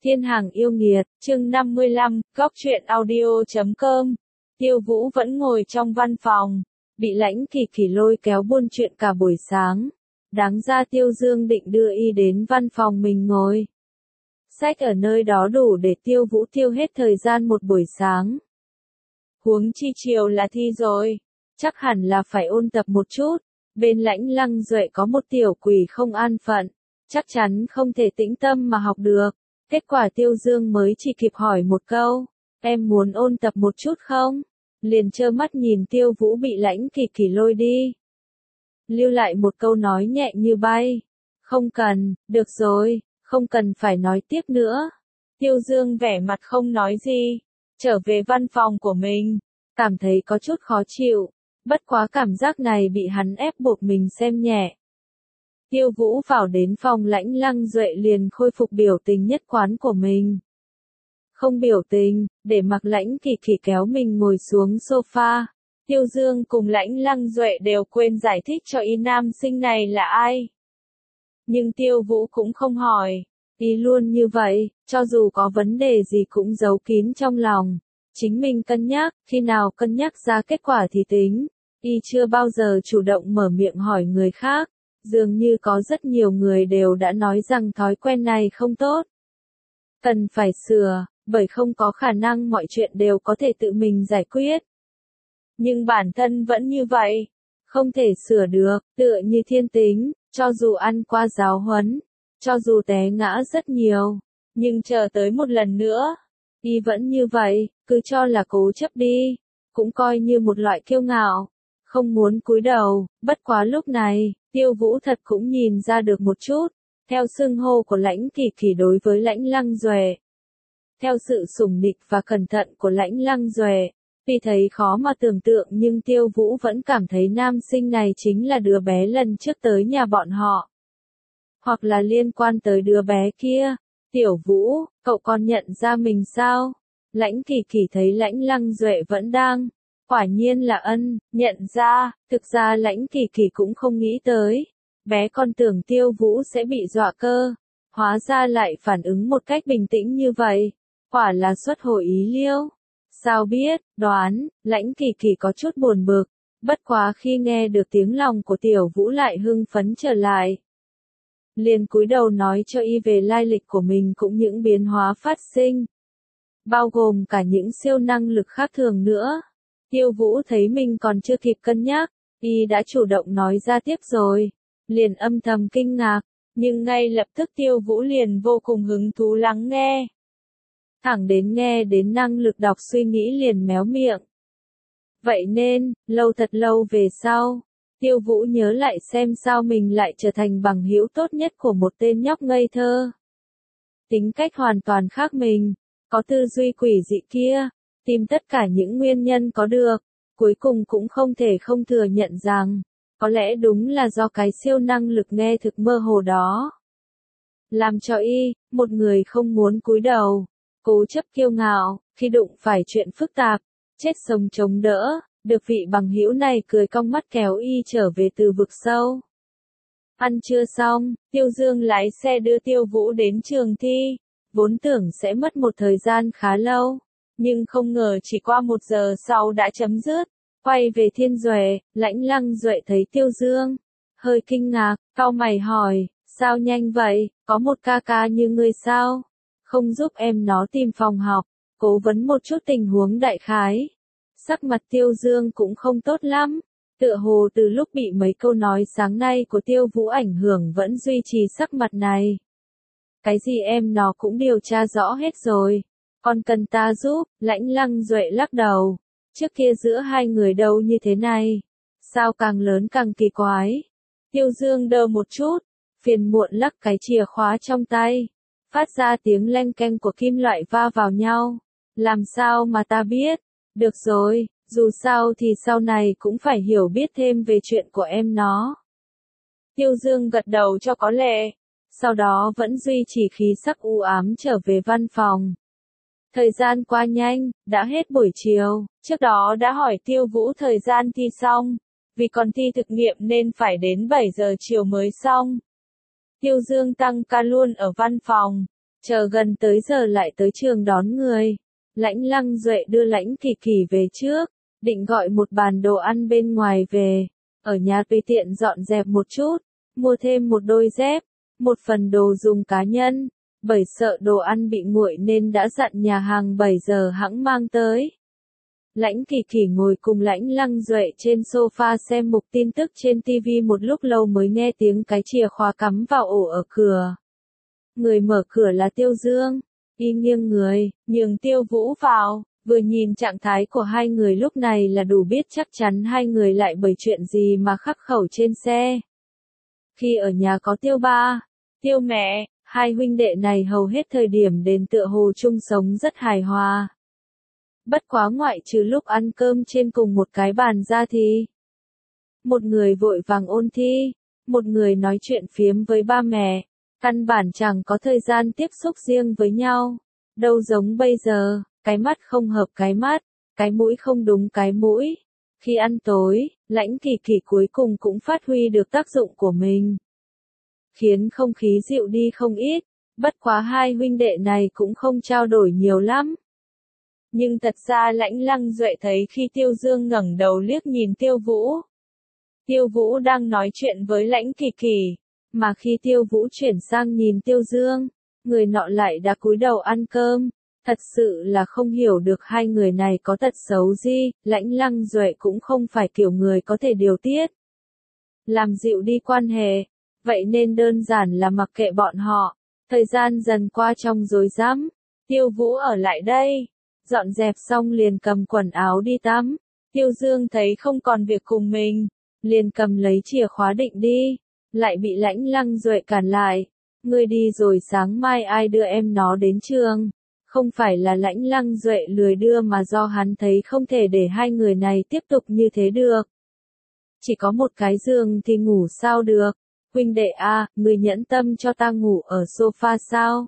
Thiên hàng yêu nghiệt, chương 55, góc truyện audio.com. Tiêu Vũ vẫn ngồi trong văn phòng, bị Lãnh Kỳ Kỳ lôi kéo buôn chuyện cả buổi sáng. Đáng ra Tiêu Dương định đưa y đến văn phòng mình ngồi. Sách ở nơi đó đủ để Tiêu Vũ tiêu hết thời gian một buổi sáng. Huống chi chiều là thi rồi, chắc hẳn là phải ôn tập một chút. Bên Lãnh Lăng Duệ có một tiểu quỷ không an phận, chắc chắn không thể tĩnh tâm mà học được. Kết quả Tiêu Dương mới chỉ kịp hỏi một câu, em muốn ôn tập một chút không? Liền trơ mắt nhìn Tiêu Vũ bị Lãnh Kỳ Kỳ lôi đi. Lưu lại một câu nói nhẹ như bay. Không cần, được rồi, không cần phải nói tiếp nữa. Tiêu Dương vẻ mặt không nói gì, trở về văn phòng của mình, cảm thấy có chút khó chịu, bất quá cảm giác này bị hắn ép buộc mình xem nhẹ. Tiêu Vũ vào đến phòng Lãnh Lăng Duệ liền khôi phục biểu tình nhất quán của mình. Không biểu tình, để mặc Lãnh Kỳ Kỳ kéo mình ngồi xuống sofa. Tiêu Dương cùng Lãnh Lăng Duệ đều quên giải thích cho y nam sinh này là ai. Nhưng Tiêu Vũ cũng không hỏi, y luôn như vậy, cho dù có vấn đề gì cũng giấu kín trong lòng. Chính mình cân nhắc, khi nào cân nhắc ra kết quả thì tính. Y chưa bao giờ chủ động mở miệng hỏi người khác. Dường như có rất nhiều người đều đã nói rằng thói quen này không tốt. Cần phải sửa, bởi không có khả năng mọi chuyện đều có thể tự mình giải quyết. Nhưng bản thân vẫn như vậy, không thể sửa được, tựa như thiên tính, cho dù ăn qua giáo huấn, cho dù té ngã rất nhiều, nhưng chờ tới một lần nữa, y vẫn như vậy, cứ cho là cố chấp đi, cũng coi như một loại kiêu ngạo, không muốn cúi đầu, bất quá lúc này. Tiêu Vũ thật cũng nhìn ra được một chút, theo xưng hô của Lãnh Kỳ Kỳ đối với Lãnh Lăng Duệ. Theo sự sủng nịch và cẩn thận của Lãnh Lăng Duệ, tuy thấy khó mà tưởng tượng nhưng Tiêu Vũ vẫn cảm thấy nam sinh này chính là đứa bé lần trước tới nhà bọn họ. Hoặc là liên quan tới đứa bé kia. Tiểu Vũ, cậu còn nhận ra mình sao? Lãnh Kỳ Kỳ thấy Lãnh Lăng Duệ vẫn đang. Quả nhiên là nhận ra, thực ra Lãnh Kỳ Kỳ cũng không nghĩ tới. Bé con tưởng Tiêu Vũ sẽ bị dọa cơ. Hóa ra lại phản ứng một cách bình tĩnh như vậy. Quả là xuất hồi ý liêu. Sao biết, đoán, Lãnh Kỳ Kỳ có chút buồn bực. Bất quá khi nghe được tiếng lòng của Tiểu Vũ lại hưng phấn trở lại. Liền cúi đầu nói cho y về lai lịch của mình cũng những biến hóa phát sinh. Bao gồm cả những siêu năng lực khác thường nữa. Tiêu Vũ thấy mình còn chưa kịp cân nhắc, y đã chủ động nói ra tiếp rồi, liền âm thầm kinh ngạc, nhưng ngay lập tức Tiêu Vũ liền vô cùng hứng thú lắng nghe. Thẳng đến nghe đến năng lực đọc suy nghĩ liền méo miệng. Vậy nên, thật lâu về sau, Tiêu Vũ nhớ lại xem sao mình lại trở thành bằng hữu tốt nhất của một tên nhóc ngây thơ. Tính cách hoàn toàn khác mình, có tư duy quỷ dị kia. Tìm tất cả những nguyên nhân có được, cuối cùng cũng không thể không thừa nhận rằng, có lẽ đúng là do cái siêu năng lực nghe thực mơ hồ đó. Làm cho y, một người không muốn cúi đầu, cố chấp kiêu ngạo, khi đụng phải chuyện phức tạp, chết sống chống đỡ, được vị bằng hữu này cười cong mắt kéo y trở về từ vực sâu. Ăn trưa xong, Tiêu Dương lái xe đưa Tiêu Vũ đến trường thi, vốn tưởng sẽ mất một thời gian khá lâu. Nhưng không ngờ chỉ qua 1 giờ sau đã chấm dứt. Quay về Thiên Duệ, Lãnh Lăng Duệ thấy Tiêu Dương. Hơi kinh ngạc, cau mày hỏi, sao nhanh vậy, có một ca ca như ngươi sao? Không giúp em nó tìm phòng học, cố vấn một chút tình huống đại khái. Sắc mặt Tiêu Dương cũng không tốt lắm. Tựa hồ từ lúc bị mấy câu nói sáng nay của Tiêu Vũ ảnh hưởng vẫn duy trì sắc mặt này. Cái gì em nó cũng điều tra rõ hết rồi. Còn cần ta giúp, Lãnh Lăng Duệ lắc đầu. Trước kia giữa hai người đâu như thế này. Sao càng lớn càng kỳ quái. Tiêu Dương đơ một chút, phiền muộn lắc cái chìa khóa trong tay. Phát ra tiếng leng keng của kim loại va vào nhau. Làm sao mà ta biết? Được rồi, dù sao thì sau này cũng phải hiểu biết thêm về chuyện của em nó. Tiêu Dương gật đầu cho có lệ. Sau đó vẫn duy trì khí sắc u ám trở về văn phòng. Thời gian qua nhanh, đã hết buổi chiều, trước đó đã hỏi Tiêu Vũ thời gian thi xong, vì còn thi thực nghiệm nên phải đến 7 giờ chiều mới xong. Tiêu Dương tăng ca luôn ở văn phòng, Chờ gần tới giờ lại tới trường đón người. Lãnh Lăng Duệ đưa Lãnh Kỳ Kỳ về trước, định gọi một bàn đồ ăn bên ngoài về. Ở nhà tùy tiện dọn dẹp một chút, mua thêm một đôi dép, một phần đồ dùng cá nhân. Bởi sợ đồ ăn bị nguội nên đã dặn nhà hàng 7 giờ hẵng mang tới. Lãnh Kỳ Kỳ ngồi cùng Lãnh Lăng Duệ trên sofa xem mục tin tức trên TV một lúc lâu mới nghe tiếng cái chìa khóa cắm vào ổ ở cửa. Người mở cửa là Tiêu Dương, y nghiêng người, nhường Tiêu Vũ vào, vừa nhìn trạng thái của hai người lúc này là đủ biết chắc chắn hai người lại bởi chuyện gì mà khắc khẩu trên xe. Khi ở nhà có Tiêu ba, Tiêu mẹ, hai huynh đệ này hầu hết thời điểm đến tựa hồ chung sống rất hài hòa. Bất quá ngoại trừ lúc ăn cơm trên cùng một cái bàn ra thì một người vội vàng ôn thi, một người nói chuyện phiếm với ba mẹ, căn bản chẳng có thời gian tiếp xúc riêng với nhau. Đâu giống bây giờ, cái mắt không hợp cái mắt, cái mũi không đúng cái mũi. Khi ăn tối, Lãnh Kỳ Kỳ cuối cùng cũng phát huy được tác dụng của mình, khiến không khí dịu đi không ít. Bất quá hai huynh đệ này cũng không trao đổi nhiều lắm. Nhưng thật ra Lãnh Lăng Duệ thấy khi Tiêu Dương ngẩng đầu liếc nhìn Tiêu Vũ. Tiêu Vũ đang nói chuyện với Lãnh Kỳ Kỳ, mà khi Tiêu Vũ chuyển sang nhìn Tiêu Dương, người nọ lại đã cúi đầu ăn cơm. Thật sự là không hiểu được hai người này có tật xấu gì. Lãnh Lăng Duệ cũng không phải kiểu người có thể điều tiết, làm dịu đi quan hệ, vậy nên đơn giản là mặc kệ bọn họ. Thời gian dần qua trong rối rắm, Tiêu Vũ ở lại đây, dọn dẹp xong liền cầm quần áo đi tắm. Tiêu Dương thấy không còn việc cùng mình, liền cầm lấy chìa khóa định đi, lại bị Lãnh Lăng Duệ cản lại. Ngươi đi rồi sáng mai ai đưa em nó đến trường? Không phải là Lãnh Lăng Duệ lười đưa mà do hắn thấy không thể để hai người này tiếp tục như thế được. Chỉ có một cái giường thì ngủ sao được? Huynh đệ a, ngươi nhẫn tâm cho ta ngủ ở sofa sao?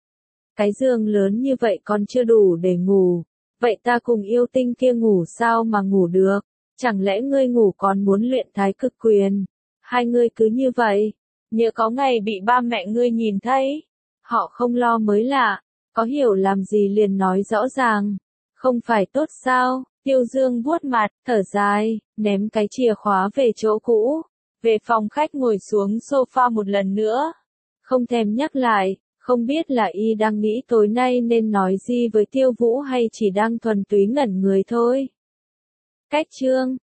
Cái giường lớn như vậy còn chưa đủ để ngủ. Vậy ta cùng yêu tinh kia ngủ sao mà ngủ được? Chẳng lẽ ngươi ngủ còn muốn luyện thái cực quyền? Hai ngươi cứ như vậy, nhớ có ngày bị ba mẹ ngươi nhìn thấy. Họ không lo mới lạ, có hiểu làm gì liền nói rõ ràng. Không phải tốt sao? Tiêu Dương vuốt mặt, thở dài, ném cái chìa khóa về chỗ cũ. Về phòng khách ngồi xuống sofa một lần nữa. Không thèm nhắc lại, không biết là y đang nghĩ tối nay nên nói gì với Tiêu Vũ hay chỉ đang thuần túy ngẩn người thôi. Cách chương